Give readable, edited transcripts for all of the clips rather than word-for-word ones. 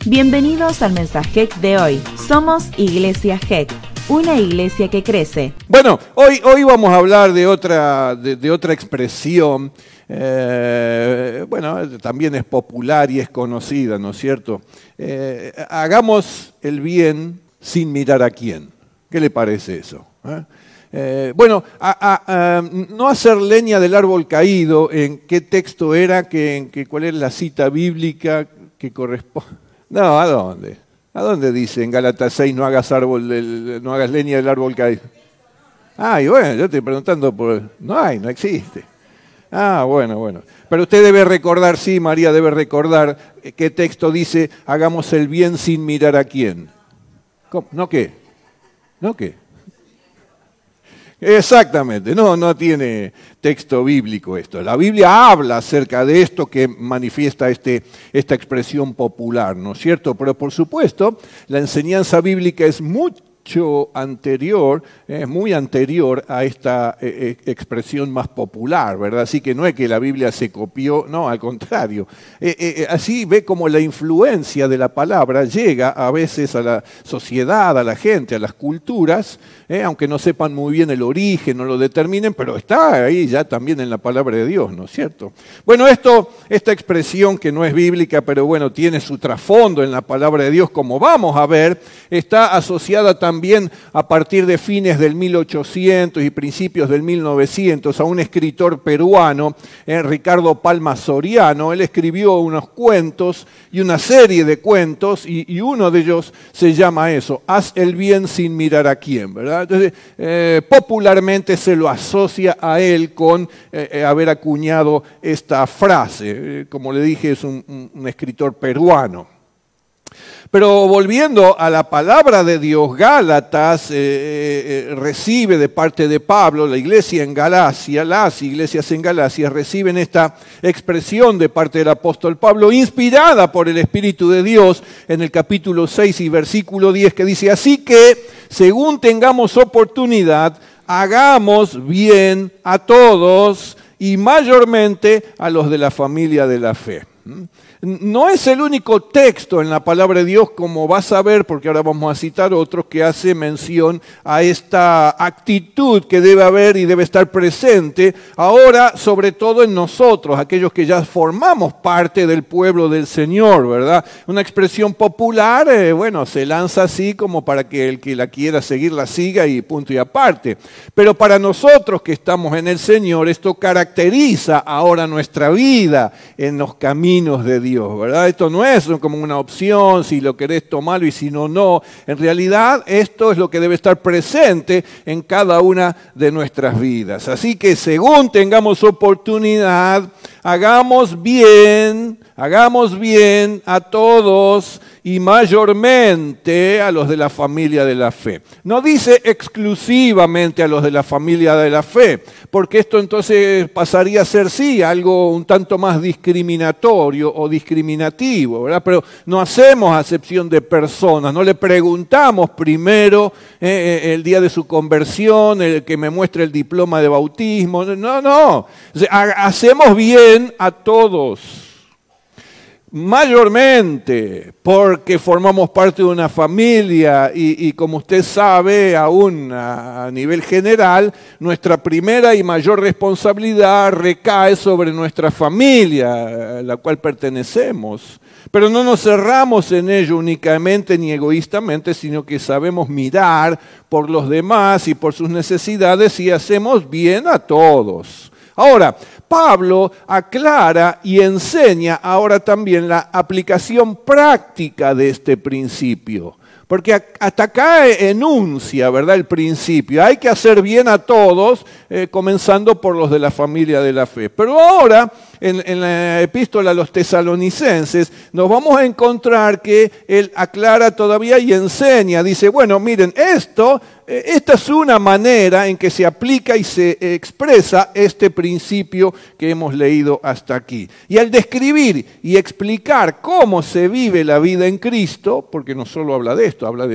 Bienvenidos al mensaje de hoy. Somos Iglesia GEC, una iglesia que crece. Bueno, hoy vamos a hablar de otra expresión. También es popular y es conocida, ¿no es cierto? Hagamos el bien sin mirar a quién. ¿Qué le parece eso? No hacer leña del árbol caído. ¿En qué texto era? ¿Cuál es la cita bíblica que corresponde? No, ¿a dónde? ¿A dónde dice en Gálatas 6 no hagas leña del árbol caído? Y bueno, yo estoy preguntando no existe. Bueno. Pero usted debe recordar, sí, María debe recordar qué texto dice hagamos el bien sin mirar a quién. ¿Cómo? ¿No qué? Exactamente, no tiene texto bíblico esto. La Biblia habla acerca de esto que manifiesta esta expresión popular, ¿no es cierto? Pero por supuesto, la enseñanza bíblica es muy anterior a esta expresión más popular, ¿verdad? Así que no es que la Biblia se copió, no, al contrario. Así ve como la influencia de la palabra llega a veces a la sociedad, a la gente, a las culturas, aunque no sepan muy bien el origen, no lo determinen, pero está ahí ya también en la palabra de Dios, ¿no es cierto? Bueno, esta expresión que no es bíblica, pero bueno, tiene su trasfondo en la palabra de Dios, como vamos a ver, está asociada también a partir de fines del 1800 y principios del 1900 a un escritor peruano, Ricardo Palma Soriano. Él escribió unos cuentos y una serie de cuentos y uno de ellos se llama eso, haz el bien sin mirar a quién, ¿verdad? Entonces, popularmente se lo asocia a él con haber acuñado esta frase. Como le dije, es un escritor peruano. Pero volviendo a la palabra de Dios, Gálatas recibe de parte de Pablo, la iglesia en Galacia, las iglesias en Galacia reciben esta expresión de parte del apóstol Pablo, inspirada por el Espíritu de Dios, en el capítulo 6 y versículo 10, que dice, así que, según tengamos oportunidad, hagamos bien a todos y mayormente a los de la familia de la fe. No es el único texto en la palabra de Dios, como vas a ver, porque ahora vamos a citar otros, que hace mención a esta actitud que debe haber y debe estar presente ahora, sobre todo en nosotros, aquellos que ya formamos parte del pueblo del Señor, ¿verdad? Una expresión popular, se lanza así como para que el que la quiera seguir la siga y punto y aparte. Pero para nosotros que estamos en el Señor, esto caracteriza ahora nuestra vida en los caminos de Dios, ¿verdad? Esto no es como una opción, si lo querés tomarlo y si no, no. En realidad, esto es lo que debe estar presente en cada una de nuestras vidas. Así que según tengamos oportunidad, hagamos bien a todos y mayormente a los de la familia de la fe. No dice exclusivamente a los de la familia de la fe, porque esto entonces pasaría a ser sí, algo un tanto más discriminatorio o discriminativo, ¿verdad? Pero no hacemos acepción de personas, no le preguntamos primero el día de su conversión, el que me muestre el diploma de bautismo, no. O sea, hacemos bien a todos. Mayormente porque formamos parte de una familia y como usted sabe, aún a nivel general, nuestra primera y mayor responsabilidad recae sobre nuestra familia, a la cual pertenecemos. Pero no nos cerramos en ello únicamente ni egoístamente, sino que sabemos mirar por los demás y por sus necesidades y hacemos bien a todos. Ahora, Pablo aclara y enseña ahora también la aplicación práctica de este principio. Porque hasta acá enuncia, ¿verdad?, el principio. Hay que hacer bien a todos, comenzando por los de la familia de la fe. Pero ahora, en la epístola a los tesalonicenses, nos vamos a encontrar que él aclara todavía y enseña. Dice, bueno, miren, esta es una manera en que se aplica y se expresa este principio que hemos leído hasta aquí. Y al describir y explicar cómo se vive la vida en Cristo, porque no solo habla de esto, habla de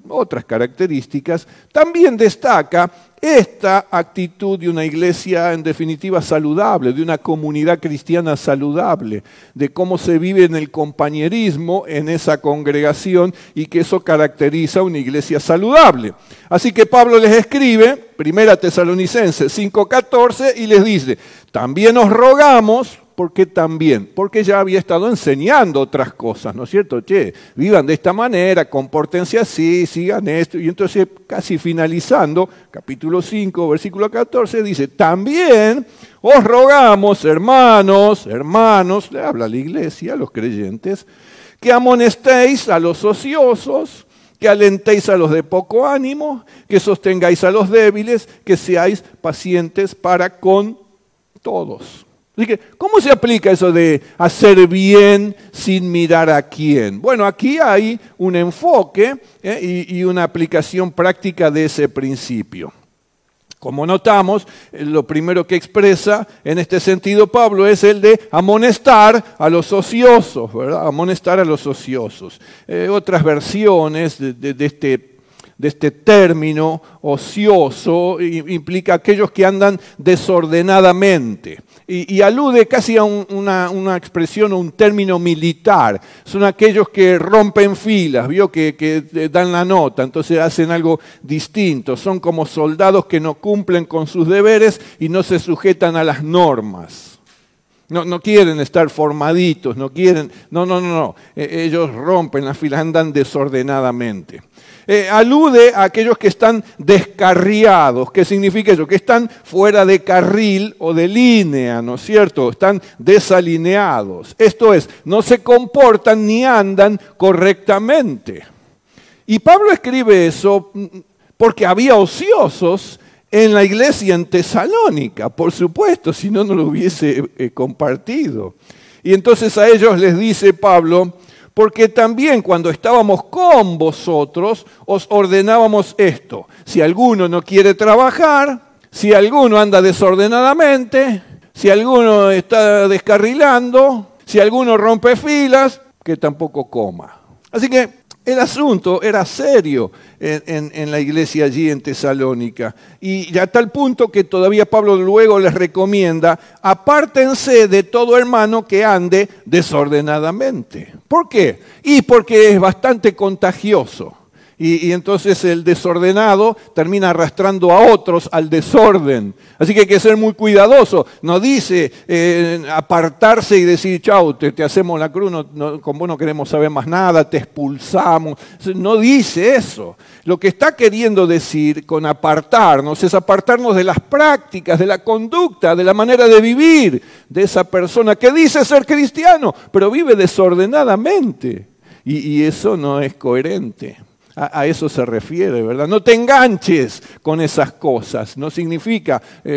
otras características, también destaca esta actitud de una iglesia en definitiva saludable, de una comunidad cristiana saludable, de cómo se vive en el compañerismo en esa congregación y que eso caracteriza una iglesia saludable. Así que Pablo les escribe, 1 Tesalonicenses 5:14, y les dice, también os rogamos. ¿Por qué también? Porque ya había estado enseñando otras cosas, ¿no es cierto? Vivan de esta manera, compórtense así, sigan esto. Y entonces, casi finalizando, capítulo 5, versículo 14, dice, también os rogamos, hermanos, le habla a la iglesia, a los creyentes, que amonestéis a los ociosos, que alentéis a los de poco ánimo, que sostengáis a los débiles, que seáis pacientes para con todos. Así que, ¿cómo se aplica eso de hacer bien sin mirar a quién? Bueno, aquí hay un enfoque y una aplicación práctica de ese principio. Como notamos, lo primero que expresa en este sentido Pablo es el de amonestar a los ociosos, ¿verdad? Amonestar a los ociosos. Otras versiones de este término ocioso implica aquellos que andan desordenadamente. Y alude casi a una expresión o un término militar. Son aquellos que rompen filas, ¿vio? Que dan la nota, entonces hacen algo distinto. Son como soldados que no cumplen con sus deberes y no se sujetan a las normas. No quieren estar formaditos, no quieren... No. Ellos rompen las filas, andan desordenadamente. Alude a aquellos que están descarriados. ¿Qué significa eso? Que están fuera de carril o de línea, ¿no es cierto? Están desalineados. Esto es, no se comportan ni andan correctamente. Y Pablo escribe eso porque había ociosos en la iglesia en Tesalónica, por supuesto, si no, no lo hubiese compartido. Y entonces a ellos les dice Pablo, porque también cuando estábamos con vosotros os ordenábamos esto. Si alguno no quiere trabajar, si alguno anda desordenadamente, si alguno está descarrilando, si alguno rompe filas, que tampoco coma. Así que el asunto era serio en la iglesia allí en Tesalónica. Y a tal punto que todavía Pablo luego les recomienda, apártense de todo hermano que ande desordenadamente. ¿Por qué? Y porque es bastante contagioso. Y entonces el desordenado termina arrastrando a otros al desorden. Así que hay que ser muy cuidadoso. No dice apartarse y decir, chau, te hacemos la cruz, con vos no queremos saber más nada, te expulsamos. No dice eso. Lo que está queriendo decir con apartarnos es apartarnos de las prácticas, de la conducta, de la manera de vivir de esa persona que dice ser cristiano, pero vive desordenadamente. Y eso no es coherente. A eso se refiere, ¿verdad? No te enganches con esas cosas. No significa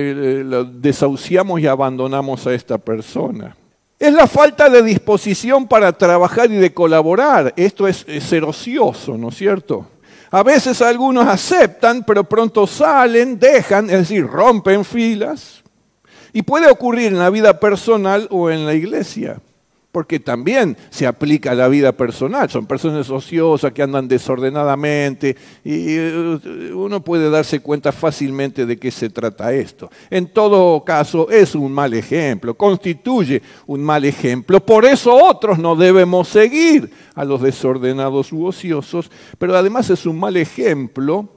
lo desahuciamos y abandonamos a esta persona. Es la falta de disposición para trabajar y de colaborar. Esto es ser ocioso, ¿no es cierto? A veces algunos aceptan, pero pronto salen, dejan, es decir, rompen filas. Y puede ocurrir en la vida personal o en la iglesia. Porque también se aplica a la vida personal. Son personas ociosas que andan desordenadamente y uno puede darse cuenta fácilmente de qué se trata esto. En todo caso, es un mal ejemplo, constituye un mal ejemplo. Por eso otros no debemos seguir a los desordenados u ociosos, pero además es un mal ejemplo.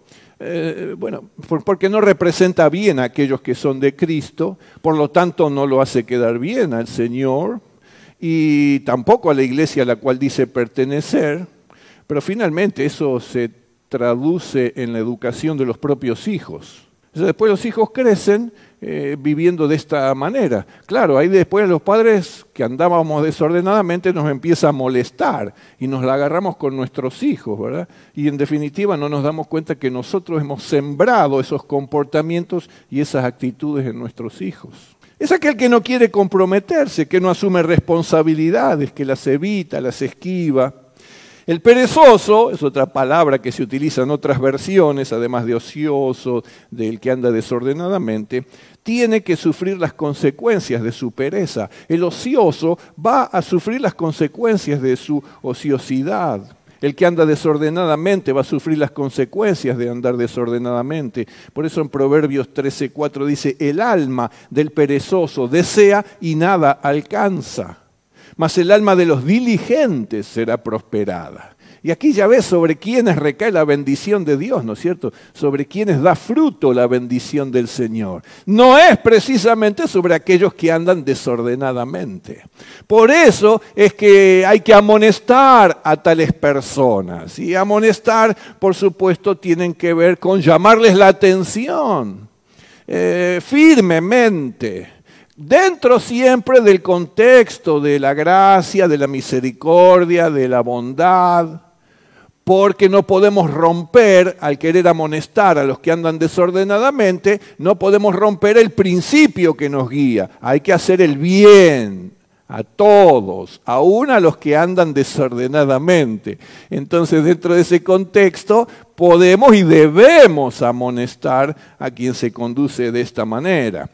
Porque no representa bien a aquellos que son de Cristo, por lo tanto no lo hace quedar bien al Señor. Y tampoco a la iglesia a la cual dice pertenecer, pero finalmente eso se traduce en la educación de los propios hijos. Entonces, después los hijos crecen viviendo de esta manera. Claro, ahí después los padres que andábamos desordenadamente nos empieza a molestar y nos la agarramos con nuestros hijos, ¿verdad? Y en definitiva no nos damos cuenta que nosotros hemos sembrado esos comportamientos y esas actitudes en nuestros hijos. Es aquel que no quiere comprometerse, que no asume responsabilidades, que las evita, las esquiva. El perezoso, es otra palabra que se utiliza en otras versiones, además de ocioso, del que anda desordenadamente, tiene que sufrir las consecuencias de su pereza. El ocioso va a sufrir las consecuencias de su ociosidad. El que anda desordenadamente va a sufrir las consecuencias de andar desordenadamente. Por eso en Proverbios 13:4 dice, el alma del perezoso desea y nada alcanza, mas el alma de los diligentes será prosperada. Y aquí ya ves sobre quiénes recae la bendición de Dios, ¿no es cierto? Sobre quienes da fruto la bendición del Señor. No es precisamente sobre aquellos que andan desordenadamente. Por eso es que hay que amonestar a tales personas. Y amonestar, por supuesto, tienen que ver con llamarles la atención firmemente. Dentro siempre del contexto de la gracia, de la misericordia, de la bondad, porque no podemos romper, al querer amonestar a los que andan desordenadamente, no podemos romper el principio que nos guía. Hay que hacer el bien a todos, aún a los que andan desordenadamente. Entonces, dentro de ese contexto, podemos y debemos amonestar a quien se conduce de esta manera.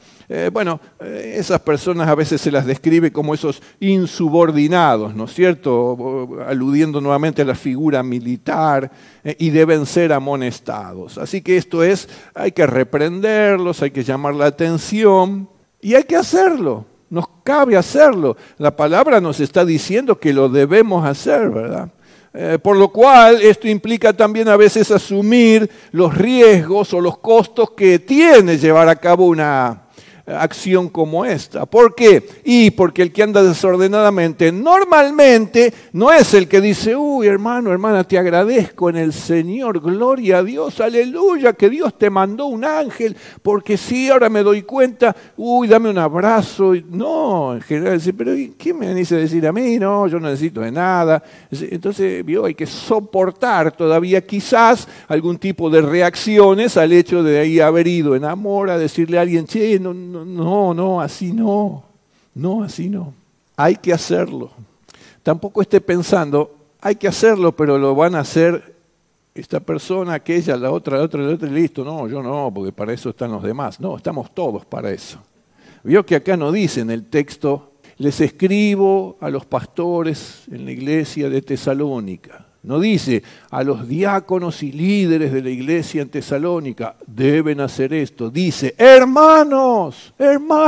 Esas personas a veces se las describe como esos insubordinados, ¿no es cierto? Aludiendo nuevamente a la figura militar, y deben ser amonestados. Así que esto es, hay que reprenderlos, hay que llamar la atención y hay que hacerlo. Nos cabe hacerlo. La palabra nos está diciendo que lo debemos hacer, ¿verdad? Por lo cual esto implica también a veces asumir los riesgos o los costos que tiene llevar a cabo una acción como esta. ¿Por qué? Y porque el que anda desordenadamente normalmente no es el que dice, uy, hermano, hermana, te agradezco en el Señor, gloria a Dios, aleluya, que Dios te mandó un ángel, porque sí, ahora me doy cuenta, uy, dame un abrazo. No, en general dice, pero ¿qué me dice decir a mí? No, yo no necesito de nada. Entonces, hay que soportar todavía quizás algún tipo de reacciones al hecho de ahí haber ido en amor a decirle a alguien, che, no, así no. No, así no. Hay que hacerlo. Tampoco esté pensando, hay que hacerlo, pero lo van a hacer esta persona, aquella, la otra, y listo. No, yo no, porque para eso están los demás. No, estamos todos para eso. Vio que acá no dice en el texto, les escribo a los pastores en la iglesia de Tesalónica. No dice, a los diáconos y líderes de la iglesia en Tesalónica deben hacer esto. Dice, hermanos.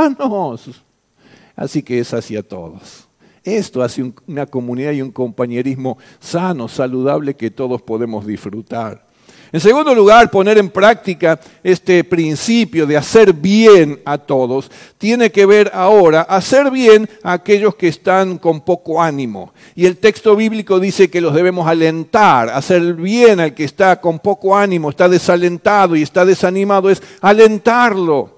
Así que es hacia todos. Esto hace una comunidad y un compañerismo sano, saludable, que todos podemos disfrutar. En segundo lugar, poner en práctica este principio de hacer bien a todos tiene que ver ahora hacer bien a aquellos que están con poco ánimo. Y el texto bíblico dice que los debemos alentar. Hacer bien al que está con poco ánimo, está desalentado y está desanimado, es alentarlo.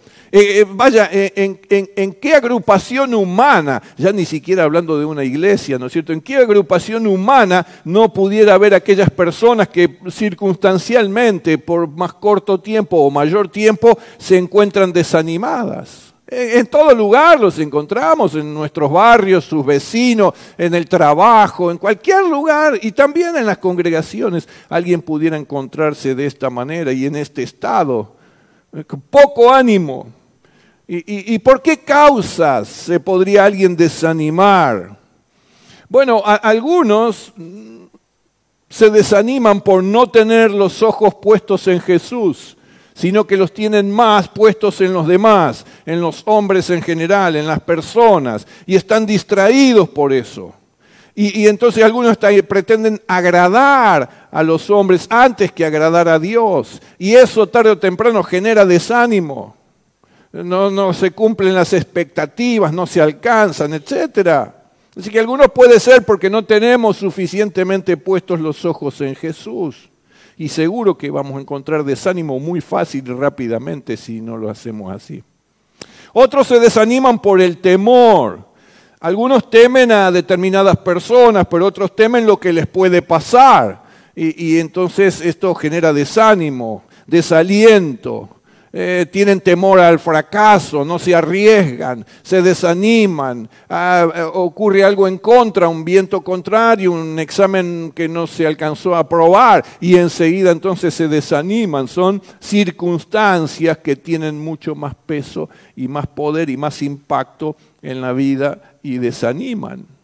¿En qué agrupación humana, ya ni siquiera hablando de una iglesia, ¿no es cierto? ¿En qué agrupación humana no pudiera haber aquellas personas que circunstancialmente, por más corto tiempo o mayor tiempo, se encuentran desanimadas? En todo lugar los encontramos, en nuestros barrios, sus vecinos, en el trabajo, en cualquier lugar y también en las congregaciones. Alguien pudiera encontrarse de esta manera y en este estado, con poco ánimo. ¿Y por qué causas se podría alguien desanimar? Bueno, algunos se desaniman por no tener los ojos puestos en Jesús, sino que los tienen más puestos en los demás, en los hombres en general, en las personas, y están distraídos por eso. Y entonces algunos pretenden agradar a los hombres antes que agradar a Dios, y eso tarde o temprano genera desánimo. No se cumplen las expectativas, no se alcanzan, etc. Así que algunos puede ser porque no tenemos suficientemente puestos los ojos en Jesús. Y seguro que vamos a encontrar desánimo muy fácil y rápidamente si no lo hacemos así. Otros se desaniman por el temor. Algunos temen a determinadas personas, pero otros temen lo que les puede pasar. Y entonces esto genera desánimo, desaliento. Tienen temor al fracaso, no se arriesgan, se desaniman, ocurre algo en contra, un viento contrario, un examen que no se alcanzó a aprobar y enseguida entonces se desaniman. Son circunstancias que tienen mucho más peso y más poder y más impacto en la vida y desaniman.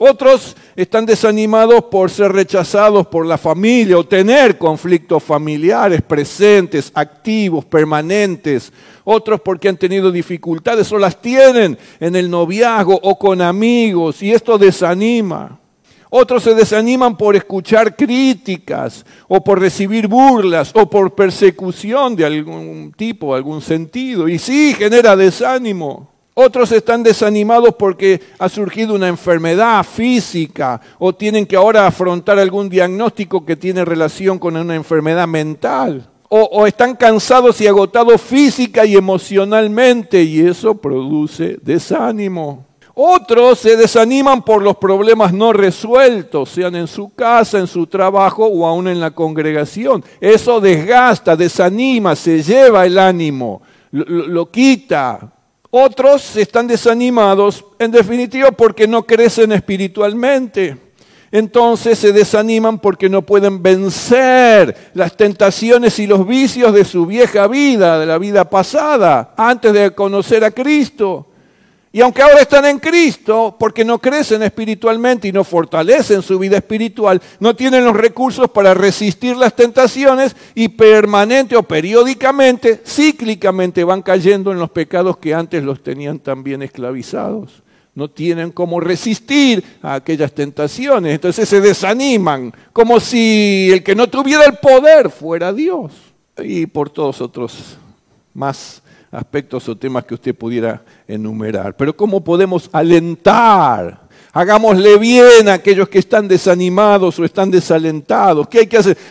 Otros están desanimados por ser rechazados por la familia o tener conflictos familiares presentes, activos, permanentes. Otros porque han tenido dificultades o las tienen en el noviazgo o con amigos y esto desanima. Otros se desaniman por escuchar críticas o por recibir burlas o por persecución de algún tipo, algún sentido. Y sí, genera desánimo. Otros están desanimados porque ha surgido una enfermedad física o tienen que ahora afrontar algún diagnóstico que tiene relación con una enfermedad mental. O están cansados y agotados física y emocionalmente y eso produce desánimo. Otros se desaniman por los problemas no resueltos, sean en su casa, en su trabajo o aún en la congregación. Eso desgasta, desanima, se lleva el ánimo, lo quita. Otros están desanimados, en definitiva, porque no crecen espiritualmente. Entonces se desaniman porque no pueden vencer las tentaciones y los vicios de su vieja vida, de la vida pasada, antes de conocer a Cristo. Y aunque ahora están en Cristo, porque no crecen espiritualmente y no fortalecen su vida espiritual, no tienen los recursos para resistir las tentaciones y permanente o periódicamente, cíclicamente van cayendo en los pecados que antes los tenían también esclavizados. No tienen cómo resistir a aquellas tentaciones, entonces se desaniman, como si el que no tuviera el poder fuera Dios. Y por todos otros más aspectos o temas que usted pudiera enumerar. Pero ¿cómo podemos alentar? Hagámosle bien a aquellos que están desanimados o están desalentados. ¿Qué hay que hacer?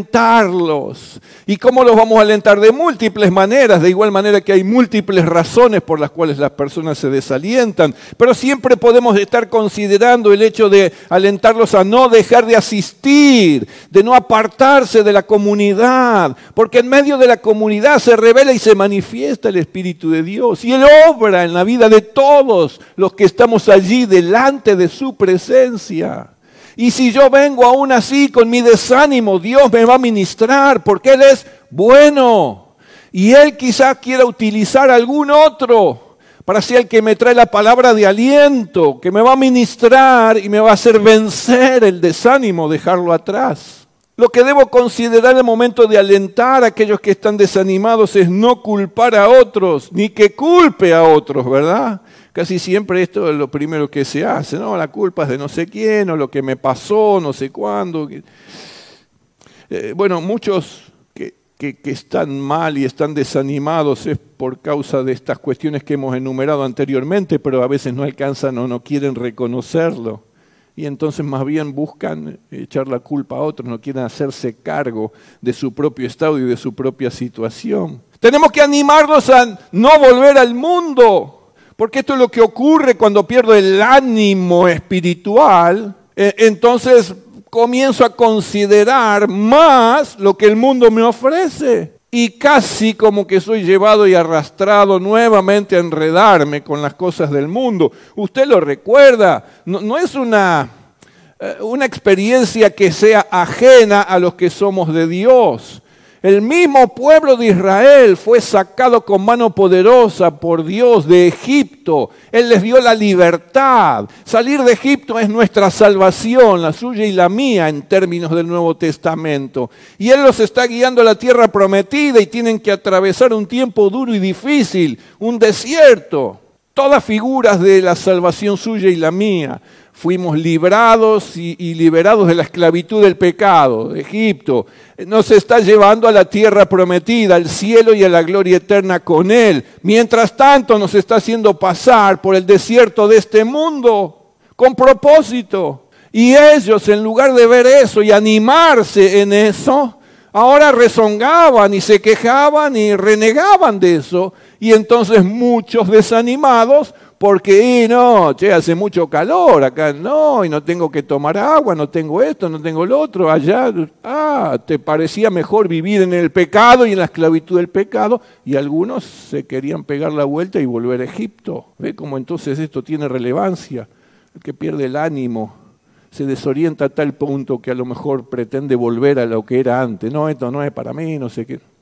Alentarlos. ¿Y cómo los vamos a alentar? De múltiples maneras, de igual manera que hay múltiples razones por las cuales las personas se desalientan. Pero siempre podemos estar considerando el hecho de alentarlos a no dejar de asistir, de no apartarse de la comunidad, porque en medio de la comunidad se revela y se manifiesta el Espíritu de Dios. Y Él obra en la vida de todos los que estamos allí delante de su presencia. Y si yo vengo aún así con mi desánimo, Dios me va a ministrar porque Él es bueno. Y Él quizás quiera utilizar algún otro para ser el que me trae la palabra de aliento, que me va a ministrar y me va a hacer vencer el desánimo, dejarlo atrás. Lo que debo considerar en el momento de alentar a aquellos que están desanimados es no culpar a otros, ni que culpe a otros, ¿verdad? Casi siempre esto es lo primero que se hace, ¿no? La culpa es de no sé quién, o lo que me pasó, no sé cuándo. Bueno, muchos que están mal y están desanimados es por causa de estas cuestiones que hemos enumerado anteriormente, pero a veces no alcanzan o no quieren reconocerlo. Y entonces más bien buscan echar la culpa a otros, no quieren hacerse cargo de su propio estado y de su propia situación. Tenemos que animarnos a no volver al mundo. Porque esto es lo que ocurre cuando pierdo el ánimo espiritual, entonces comienzo a considerar más lo que el mundo me ofrece. Y casi como que soy llevado y arrastrado nuevamente a enredarme con las cosas del mundo. Usted lo recuerda, no es una experiencia que sea ajena a los que somos de Dios. El mismo pueblo de Israel fue sacado con mano poderosa por Dios de Egipto. Él les dio la libertad. Salir de Egipto es nuestra salvación, la suya y la mía en términos del Nuevo Testamento. Y Él los está guiando a la tierra prometida y tienen que atravesar un tiempo duro y difícil, un desierto. Todas figuras de la salvación suya y la mía. Fuimos librados y liberados de la esclavitud del pecado, de Egipto. Nos está llevando a la tierra prometida, al cielo y a la gloria eterna con Él. Mientras tanto nos está haciendo pasar por el desierto de este mundo, con propósito. Y ellos, en lugar de ver eso y animarse en eso, ahora rezongaban y se quejaban y renegaban de eso. Y entonces muchos desanimados, porque hace mucho calor, acá no, y no tengo que tomar agua, no tengo esto, no tengo lo otro, allá, te parecía mejor vivir en el pecado y en la esclavitud del pecado, y algunos se querían pegar la vuelta y volver a Egipto. ¿Ve cómo entonces esto tiene relevancia? El que pierde el ánimo se desorienta a tal punto que a lo mejor pretende volver a lo que era antes. No, esto no es para mí, no sé qué.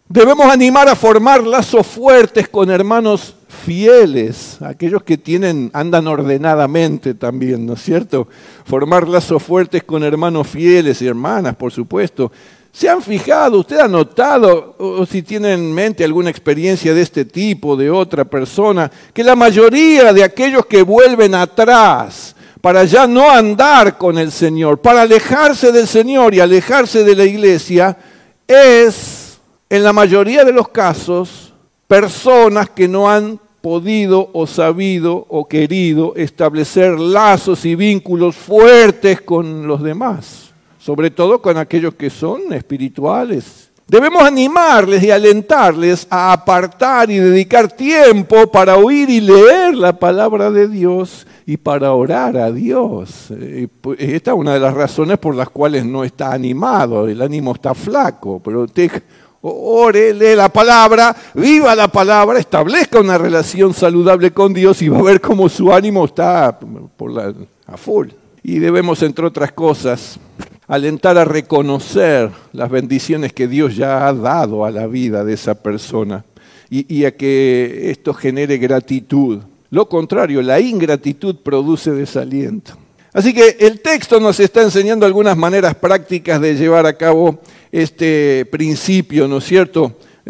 Debemos animar a formar lazos fuertes con hermanos fieles, aquellos que andan ordenadamente también, ¿no es cierto? Formar lazos fuertes con hermanos fieles y hermanas, por supuesto. ¿Se han fijado, usted ha notado, o si tiene en mente alguna experiencia de este tipo, de otra persona, que la mayoría de aquellos que vuelven atrás para ya no andar con el Señor, para alejarse del Señor y alejarse de la iglesia, es, en la mayoría de los casos, personas que no han podido o sabido o querido establecer lazos y vínculos fuertes con los demás, sobre todo con aquellos que son espirituales. Debemos animarles y alentarles a apartar y dedicar tiempo para oír y leer la palabra de Dios y para orar a Dios. Esta es una de las razones por las cuales no está animado, el ánimo está flaco, pero usted ore, lee la palabra, viva la palabra, establezca una relación saludable con Dios y va a ver cómo su ánimo está a full. Y debemos, entre otras cosas, alentar a reconocer las bendiciones que Dios ya ha dado a la vida de esa persona y a que esto genere gratitud. Lo contrario, la ingratitud produce desaliento. Así que el texto nos está enseñando algunas maneras prácticas de llevar a cabo este principio, ¿no es cierto?,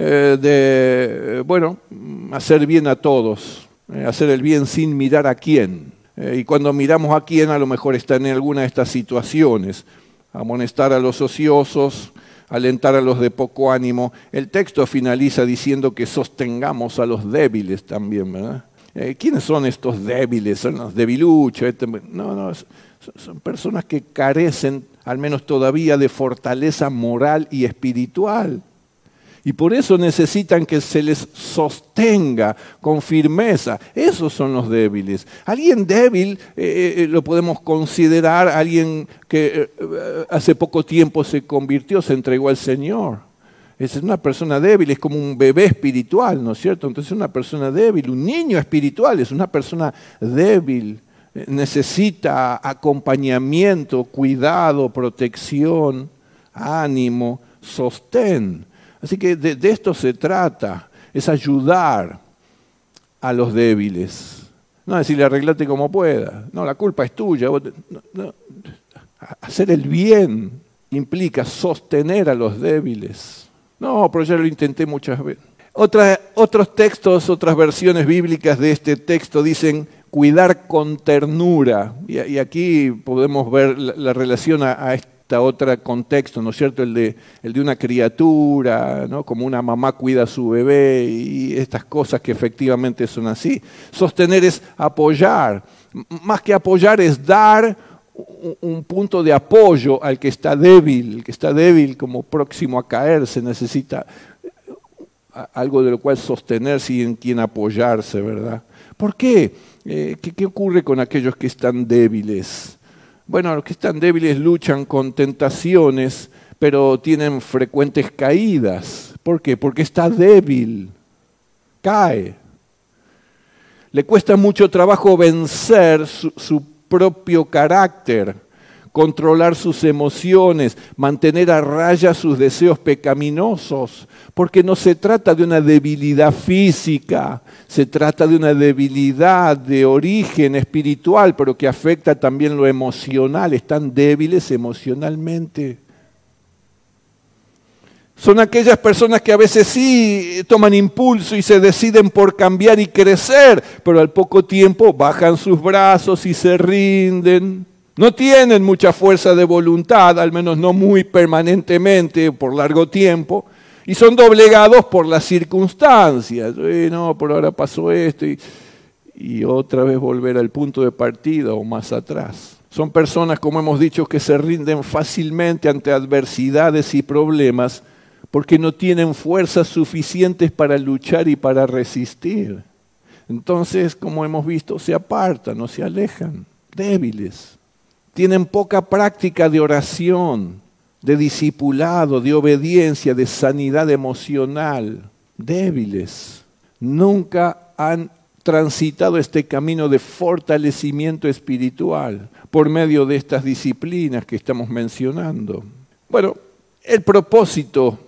hacer bien a todos, hacer el bien sin mirar a quién. Y cuando miramos a quién, a lo mejor está en alguna de estas situaciones. Amonestar a los ociosos, alentar a los de poco ánimo. El texto finaliza diciendo que sostengamos a los débiles también, ¿verdad? ¿Quiénes son estos débiles? ¿Son los debiluchos? No, son personas que carecen, al menos todavía, de fortaleza moral y espiritual. Y por eso necesitan que se les sostenga con firmeza. Esos son los débiles. Alguien débil lo podemos considerar alguien que hace poco tiempo se convirtió, se entregó al Señor. Es una persona débil, es como un bebé espiritual, ¿no es cierto? Entonces es una persona débil, un niño espiritual es una persona débil. Necesita acompañamiento, cuidado, protección, ánimo, sostén. Así que de esto se trata, es ayudar a los débiles. No decirle arreglate como puedas, no, la culpa es tuya. Hacer el bien implica sostener a los débiles. No, pero ya lo intenté muchas veces. Otros textos, otras versiones bíblicas de este texto dicen cuidar con ternura. Y aquí podemos ver la relación a esta otra contexto, ¿no es cierto? El de una criatura, ¿no? Como una mamá cuida a su bebé y estas cosas que efectivamente son así. Sostener es apoyar. Más que apoyar es dar un punto de apoyo al que está débil. El que está débil como próximo a caerse necesita algo de lo cual sostenerse y en quien apoyarse, ¿verdad? ¿Por qué? ¿Qué ocurre con aquellos que están débiles? Bueno, los que están débiles luchan con tentaciones, pero tienen frecuentes caídas. ¿Por qué? Porque está débil, cae. Le cuesta mucho trabajo vencer su propio carácter, controlar sus emociones, mantener a raya sus deseos pecaminosos, porque no se trata de una debilidad física, se trata de una debilidad de origen espiritual, pero que afecta también lo emocional, están débiles emocionalmente. Son aquellas personas que a veces sí toman impulso y se deciden por cambiar y crecer, pero al poco tiempo bajan sus brazos y se rinden. No tienen mucha fuerza de voluntad, al menos no muy permanentemente, por largo tiempo, y son doblegados por las circunstancias. No, por ahora pasó esto, y otra vez volver al punto de partida o más atrás. Son personas, como hemos dicho, que se rinden fácilmente ante adversidades y problemas, porque no tienen fuerzas suficientes para luchar y para resistir. Entonces, como hemos visto, se apartan o se alejan, débiles. Tienen poca práctica de oración, de discipulado, de obediencia, de sanidad emocional, débiles. Nunca han transitado este camino de fortalecimiento espiritual por medio de estas disciplinas que estamos mencionando. Bueno, el propósito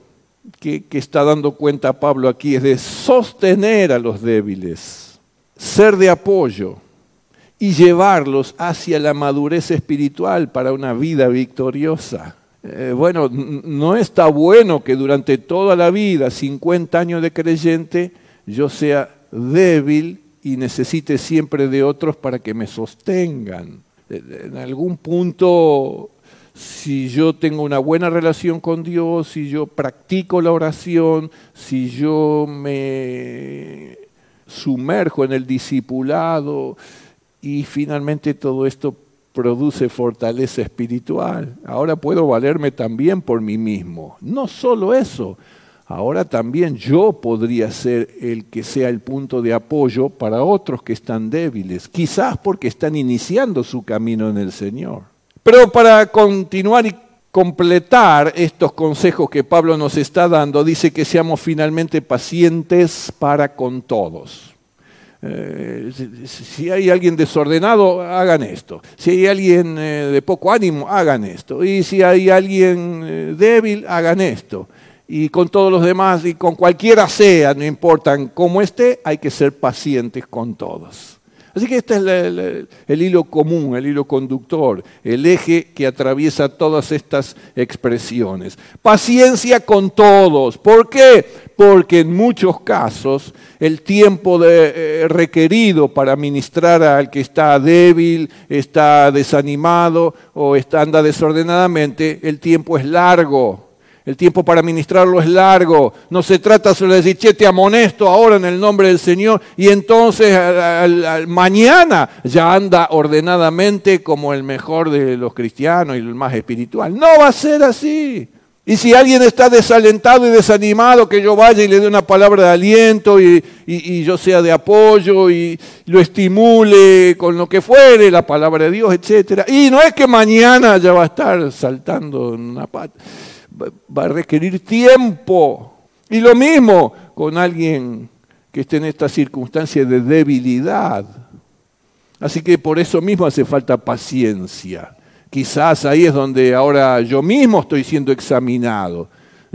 que está dando cuenta Pablo aquí es de sostener a los débiles, ser de apoyo y llevarlos hacia la madurez espiritual para una vida victoriosa. Bueno, no está bueno que durante toda la vida, 50 años de creyente, yo sea débil y necesite siempre de otros para que me sostengan. En algún punto, si yo tengo una buena relación con Dios, si yo practico la oración, si yo me sumerjo en el discipulado y finalmente todo esto produce fortaleza espiritual. Ahora puedo valerme también por mí mismo. No solo eso, ahora también yo podría ser el que sea el punto de apoyo para otros que están débiles, quizás porque están iniciando su camino en el Señor. Pero para continuar y completar estos consejos que Pablo nos está dando, dice que seamos finalmente pacientes para con todos. Si hay alguien desordenado, hagan esto. Si hay alguien de poco ánimo, hagan esto. Y si hay alguien débil, hagan esto. Y con todos los demás, y con cualquiera sea, no importa cómo esté, hay que ser pacientes con todos. Así que este es el hilo común, el hilo conductor, el eje que atraviesa todas estas expresiones. Paciencia con todos. ¿Por qué? Porque en muchos casos el tiempo requerido para ministrar al que está débil, está desanimado o anda desordenadamente, el tiempo es largo. El tiempo para ministrarlo es largo. No se trata solo de decir, che, te amonesto ahora en el nombre del Señor, y entonces mañana ya anda ordenadamente como el mejor de los cristianos y el más espiritual. No va a ser así. Y si alguien está desalentado y desanimado, que yo vaya y le dé una palabra de aliento y yo sea de apoyo y lo estimule con lo que fuere, la palabra de Dios, etc. Y no es que mañana ya va a estar saltando en una pata. Va a requerir tiempo. Y lo mismo con alguien que esté en esta circunstancia de debilidad. Así que por eso mismo hace falta paciencia. Quizás ahí es donde ahora yo mismo estoy siendo examinado.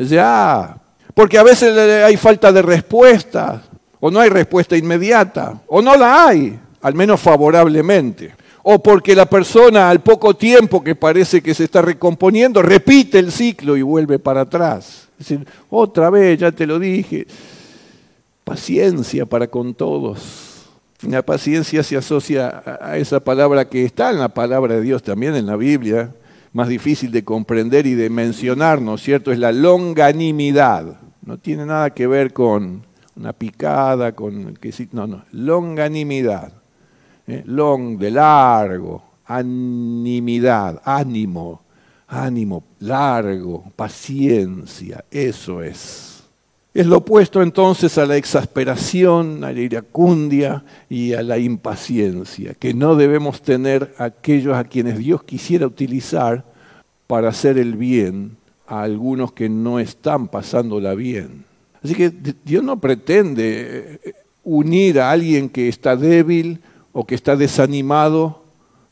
Porque a veces hay falta de respuesta, o no hay respuesta inmediata, o no la hay, al menos favorablemente. O porque la persona al poco tiempo que parece que se está recomponiendo, repite el ciclo y vuelve para atrás. Es decir, otra vez, ya te lo dije. Paciencia para con todos. La paciencia se asocia a esa palabra que está en la palabra de Dios también en la Biblia, más difícil de comprender y de mencionar, ¿no es cierto? Es la longanimidad. No tiene nada que ver con una picada, no, longanimidad. Long, de largo, animidad, ánimo, largo, paciencia, eso es. Es lo opuesto entonces a la exasperación, a la iracundia y a la impaciencia, que no debemos tener aquellos a quienes Dios quisiera utilizar para hacer el bien a algunos que no están pasándola bien. Así que Dios no pretende unir a alguien que está débil, o que está desanimado,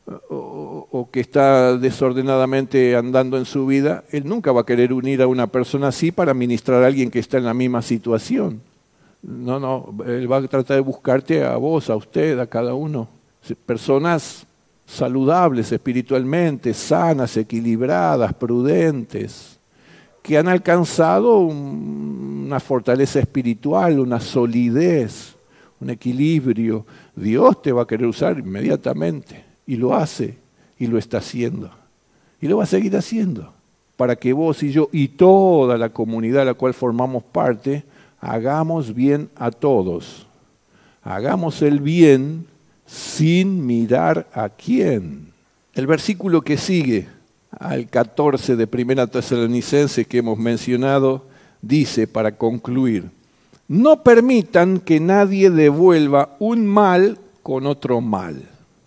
o que está desordenadamente andando en su vida. Él nunca va a querer unir a una persona así para ministrar a alguien que está en la misma situación. No, Él va a tratar de buscarte a vos, a usted, a cada uno. Personas saludables espiritualmente, sanas, equilibradas, prudentes, que han alcanzado una fortaleza espiritual, una solidez, un equilibrio. Dios te va a querer usar inmediatamente, y lo hace, y lo está haciendo, y lo va a seguir haciendo, para que vos y yo y toda la comunidad a la cual formamos parte, hagamos bien a todos. Hagamos el bien sin mirar a quién. El versículo que sigue, al 14 de 1 Tesalonicenses que hemos mencionado, dice, para concluir, no permitan que nadie devuelva un mal con otro mal.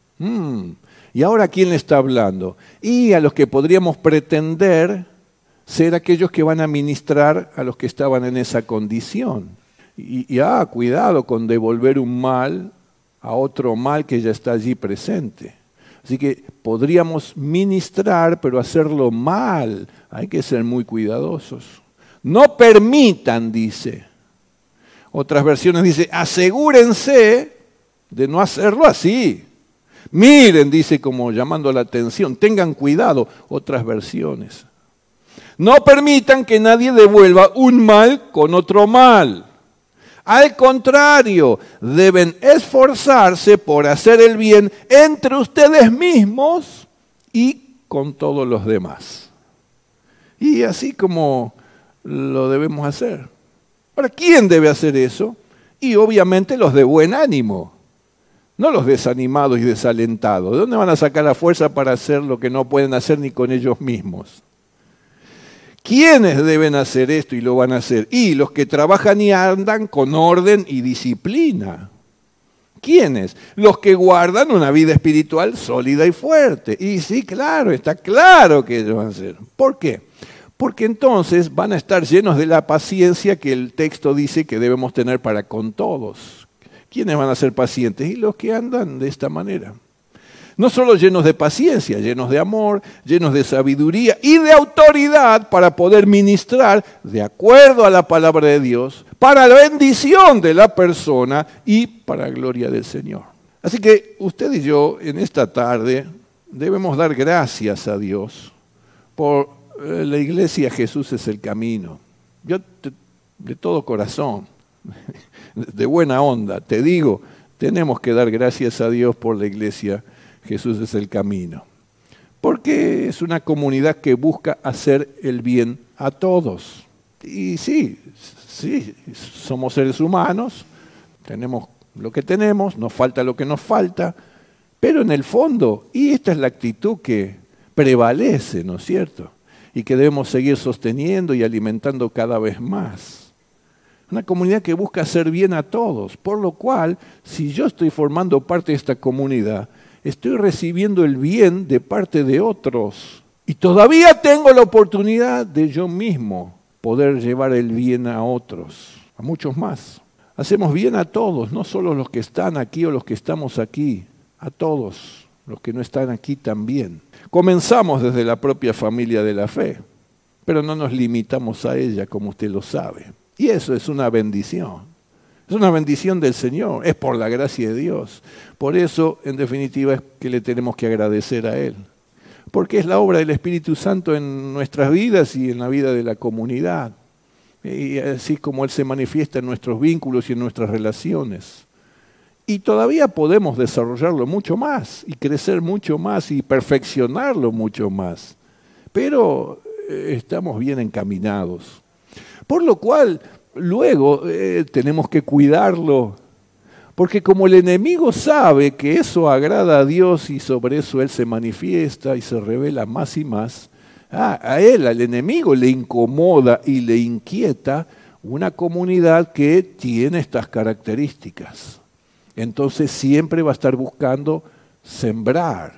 ¿Y ahora a quién le está hablando? Y a los que podríamos pretender ser aquellos que van a ministrar a los que estaban en esa condición. Cuidado con devolver un mal a otro mal que ya está allí presente. Así que podríamos ministrar, pero hacerlo mal. Hay que ser muy cuidadosos. No permitan, dice. Otras versiones dice, asegúrense de no hacerlo así. Miren, dice, como llamando la atención, tengan cuidado. Otras versiones. No permitan que nadie devuelva un mal con otro mal. Al contrario, deben esforzarse por hacer el bien entre ustedes mismos y con todos los demás. Y así como lo debemos hacer. Ahora, ¿quién debe hacer eso? Y obviamente los de buen ánimo, no los desanimados y desalentados. ¿De dónde van a sacar la fuerza para hacer lo que no pueden hacer ni con ellos mismos? ¿Quiénes deben hacer esto y lo van a hacer? Y los que trabajan y andan con orden y disciplina. ¿Quiénes? Los que guardan una vida espiritual sólida y fuerte. Y sí, claro, está claro que ellos van a hacer. ¿Por qué? Porque entonces van a estar llenos de la paciencia que el texto dice que debemos tener para con todos. ¿Quiénes van a ser pacientes? Y los que andan de esta manera. No solo llenos de paciencia, llenos de amor, llenos de sabiduría y de autoridad para poder ministrar de acuerdo a la palabra de Dios, para la bendición de la persona y para la gloria del Señor. Así que usted y yo en esta tarde debemos dar gracias a Dios por la iglesia. Jesús es el camino. Yo de todo corazón, de buena onda, te digo, tenemos que dar gracias a Dios por la iglesia. Jesús es el camino. Porque es una comunidad que busca hacer el bien a todos. Y sí, somos seres humanos, tenemos lo que tenemos, nos falta lo que nos falta, pero en el fondo, y esta es la actitud que prevalece, ¿no es cierto? Y que debemos seguir sosteniendo y alimentando cada vez más. Una comunidad que busca hacer bien a todos, por lo cual, si yo estoy formando parte de esta comunidad, estoy recibiendo el bien de parte de otros. Y todavía tengo la oportunidad de yo mismo poder llevar el bien a otros, a muchos más. Hacemos bien a todos, no solo los que están aquí o los que estamos aquí, a todos los que no están aquí también. Comenzamos desde la propia familia de la fe, pero no nos limitamos a ella, como usted lo sabe. Y eso es una bendición. Es una bendición del Señor, es por la gracia de Dios. Por eso, en definitiva, es que le tenemos que agradecer a Él. Porque es la obra del Espíritu Santo en nuestras vidas y en la vida de la comunidad. Y así como Él se manifiesta en nuestros vínculos y en nuestras relaciones. Y todavía podemos desarrollarlo mucho más, y crecer mucho más, y perfeccionarlo mucho más. Pero estamos bien encaminados. Por lo cual, luego tenemos que cuidarlo, porque como el enemigo sabe que eso agrada a Dios y sobre eso Él se manifiesta y se revela más y más, a él, al enemigo, le incomoda y le inquieta una comunidad que tiene estas características. Entonces siempre va a estar buscando sembrar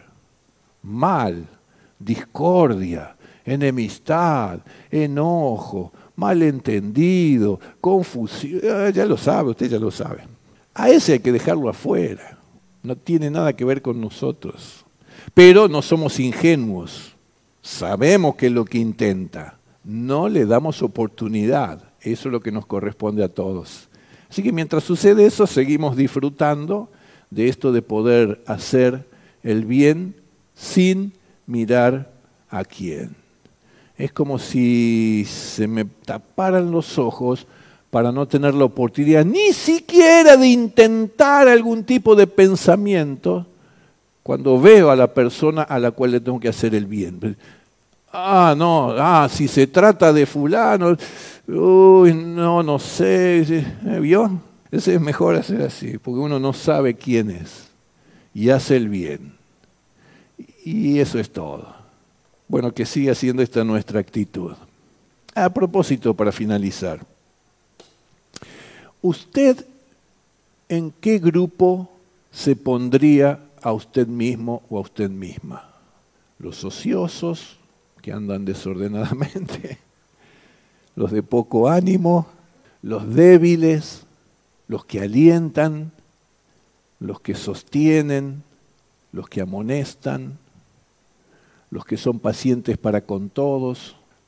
mal, discordia, enemistad, enojo, malentendido, confusión. Ya lo sabe, usted ya lo sabe. A ese hay que dejarlo afuera. No tiene nada que ver con nosotros. Pero no somos ingenuos. Sabemos qué es lo que intenta. No le damos oportunidad. Eso es lo que nos corresponde a todos. Así que mientras sucede eso, seguimos disfrutando de esto de poder hacer el bien sin mirar a quién. Es como si se me taparan los ojos para no tener la oportunidad ni siquiera de intentar algún tipo de pensamiento cuando veo a la persona a la cual le tengo que hacer el bien. Si se trata de fulano, no sé, ¿vio? Ese es mejor hacer así, porque uno no sabe quién es y hace el bien. Y eso es todo. Bueno, que siga siendo esta nuestra actitud. A propósito, para finalizar, ¿usted en qué grupo se pondría a usted mismo o a usted misma? ¿Los ociosos, que andan desordenadamente? ¿Los de poco ánimo? ¿Los débiles? ¿Los que alientan? ¿Los que sostienen? ¿Los que amonestan? ¿Los que son pacientes para con todos?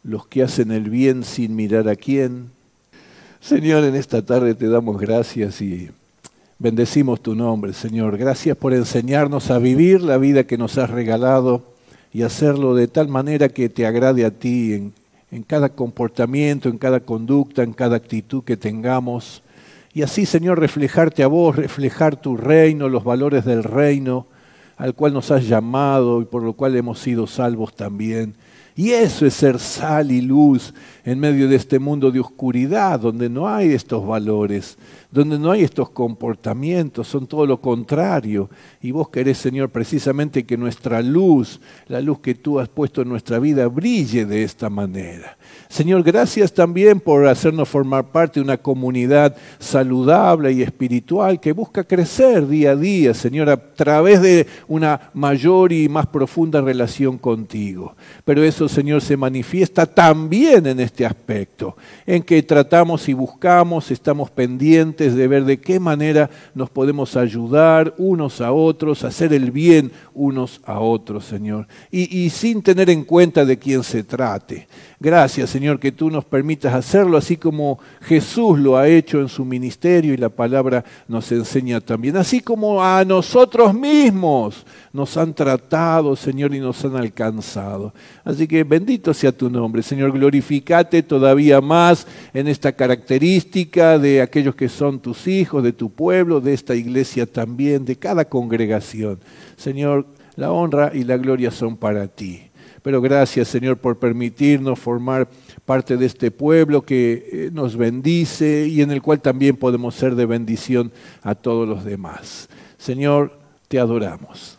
los que hacen el bien sin mirar a quién. Señor, en esta tarde te damos gracias y bendecimos tu nombre, Señor. Gracias por enseñarnos a vivir la vida que nos has regalado y hacerlo de tal manera que te agrade a ti en cada comportamiento, en cada conducta, en cada actitud que tengamos. Y así, Señor, reflejarte a vos, reflejar tu reino, los valores del reino al cual nos has llamado y por lo cual hemos sido salvos también. Y eso es ser sal y luz en medio de este mundo de oscuridad, donde no hay estos valores, donde no hay estos comportamientos, son todo lo contrario. Y vos querés, Señor, precisamente que nuestra luz, la luz que tú has puesto en nuestra vida, brille de esta manera. Señor, gracias también por hacernos formar parte de una comunidad saludable y espiritual que busca crecer día a día, Señor, a través de una mayor y más profunda relación contigo. Pero eso, Señor, se manifiesta también en este aspecto, en que tratamos y buscamos, estamos pendientes de ver de qué manera nos podemos ayudar unos a otros, hacer el bien unos a otros, Señor, y sin tener en cuenta de quién se trate. Gracias, Señor, que tú nos permitas hacerlo así como Jesús lo ha hecho en su ministerio y la palabra nos enseña también. Así como a nosotros mismos nos han tratado, Señor, y nos han alcanzado. Así que bendito sea tu nombre, Señor. Glorificate todavía más en esta característica de aquellos que son tus hijos, de tu pueblo, de esta iglesia también, de cada congregación. Señor, la honra y la gloria son para ti. Pero gracias, Señor, por permitirnos formar parte de este pueblo que nos bendice y en el cual también podemos ser de bendición a todos los demás. Señor, te adoramos.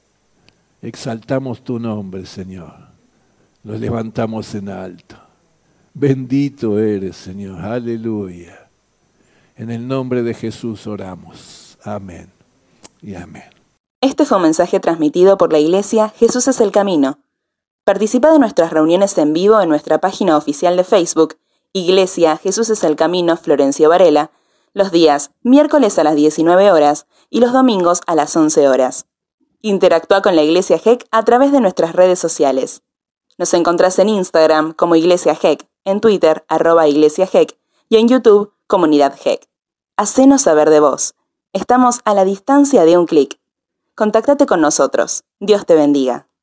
Exaltamos tu nombre, Señor. Los levantamos en alto. Bendito eres, Señor. Aleluya. En el nombre de Jesús oramos. Amén y amén. Este fue un mensaje transmitido por la Iglesia Jesús es el Camino. Participa de nuestras reuniones en vivo en nuestra página oficial de Facebook, Iglesia Jesús es el Camino Florencio Varela, los días miércoles a las 19 horas y los domingos a las 11 horas. Interactúa con la Iglesia GEC a través de nuestras redes sociales. Nos encontrás en Instagram como Iglesia GEC, en Twitter @Iglesia GEC y en YouTube Comunidad GEC. Hacenos saber de vos. Estamos a la distancia de un clic. Contáctate con nosotros. Dios te bendiga.